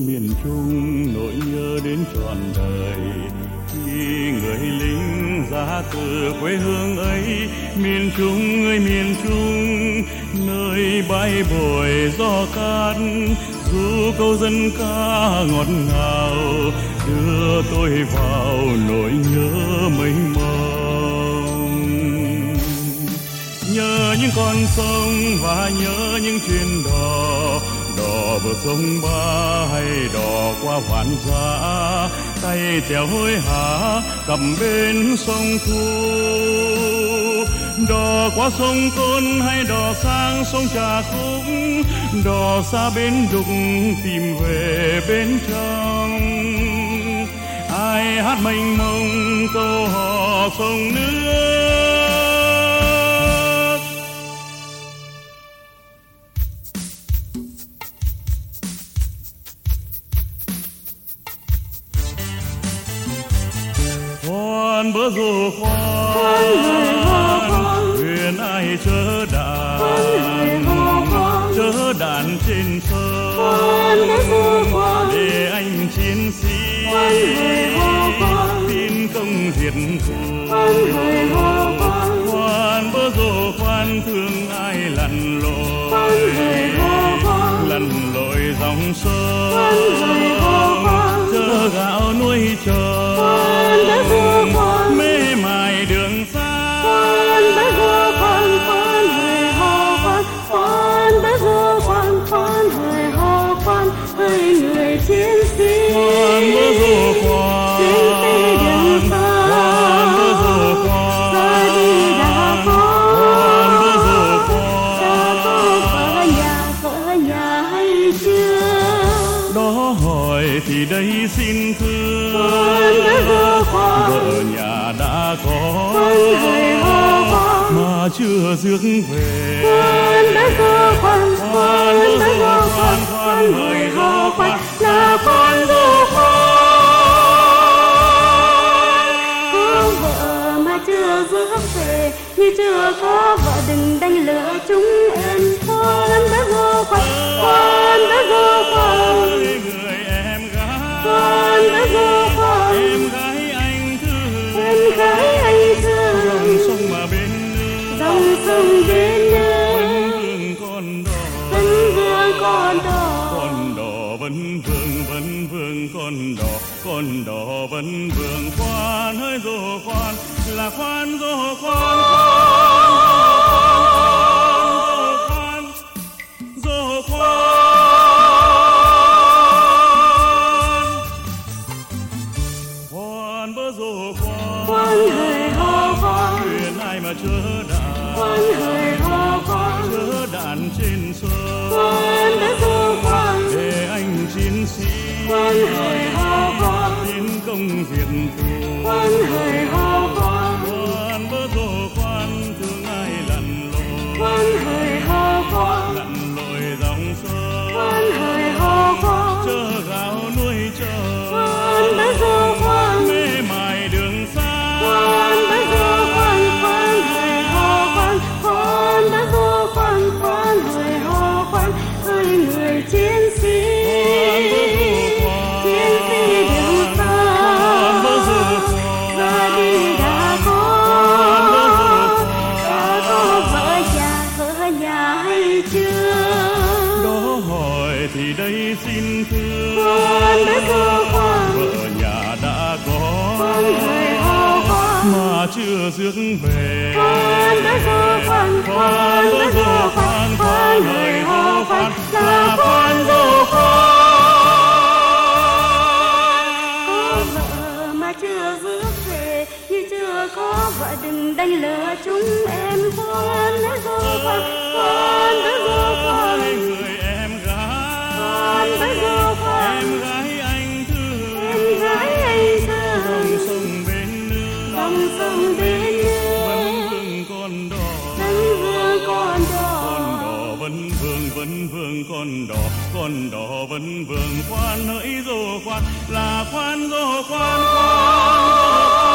miền Trung nỗi nhớ đến trọn đời. Khi người lính ra từ quê hương ấy, miền Trung ơi miền Trung, nơi bãi bồi gió cát, ru câu dân ca ngọt ngào, đưa tôi vào nỗi nhớ mênh mông. Nhớ những con sông và nhớ những chuyến đò, đò vượt sông Ba hay đò qua Vạn Giá, tay chèo hối hả cầm bên sông Thu. Đò qua sông Côn hay đò sang sông Trà Khúc, đò xa bến Đục tìm về bên trong. Ai hát mênh mông câu hò sông nước. Khoan bờ rô khoan, thuyền ai chở đàn trên sông, để anh chiến sĩ tin công diệt thù. Khoan bờ rô khoan, thương ai lặn lội dòng sông, chở gạo nuôi trời, mê mải đường xa. Hỡi người chiến sĩ, khoan bờ rô khoan, chiến sĩ đường xa, ra đi đã có, đã có vợ nhà hay chưa? Đó hỏi thì đây xin thưa, vợ nhà đã có, mà chưa rước về. Khoan hỡi hò khoan, là khoan vô khoan. Có vợ mà chưa rước về, như chưa có vợ đừng đánh lửa chúng em. Khoan đã vô khoan, khoan đã vô khoan, Người em gái, khoan đã vô khoan, em gái anh thương, em gái anh thương. dòng sông mà bên nước, Dòng sông bên nước, vẫn vương con đò, con đò vẫn vương con đò vẫn vương. Khoan hỡi rô khoan, là khoan rô khoan, rô khoan. Khoan bờ rô khoan, khoan hỡi hò khoan, thuyền ai mà chở đàn, khoan hỡi hò khoan, chở đàn trên sông, khoan đã vô khoan, để anh chiến sĩ khoan hỡi hò khoan, tiến công diệt thù. khoan hỡi hò khoan, Khoan bờ rô khoan, thương ai lặn hỡi hò khoan, lội dòng sông, khoan hỡi hò khoan, chở gạo nuôi trời, khoan đã vô khoan, mê mải đường xa. khoan đã vô khoan, khoan hỡi hò khoan, khoan đã vô khoan, khoan hỡi hò khoan. Hỡi người chiến sĩ, chiến sĩ đường xa, ra đi đã có vợ nhà hay chưa? Đó hỏi thì đây xin thưa, Khoan đã vô khoan, vợ nhà đã có, khoan hỡi hò khoan, mà chưa rước về. khoan đã vô khoan, khoan đã vô khoan, khoan hỡi hò khoan, là khoan vô khoan. Có vợ mà chưa rước về, như chưa có vợ đừng đánh lửa chúng em. Khoan đã vô khoan, khoan đã vô khoan, Người em gái, khoan đã vô khoan, em gái anh thương, em gái anh thương. dòng sông bên nước, Dòng sông bên nước, vẫn vương con đò, vẫn vương con đò, con đò vẫn vương. Khoan hỡi rô khoan, là khoan rô khoan, khoan rô khoan.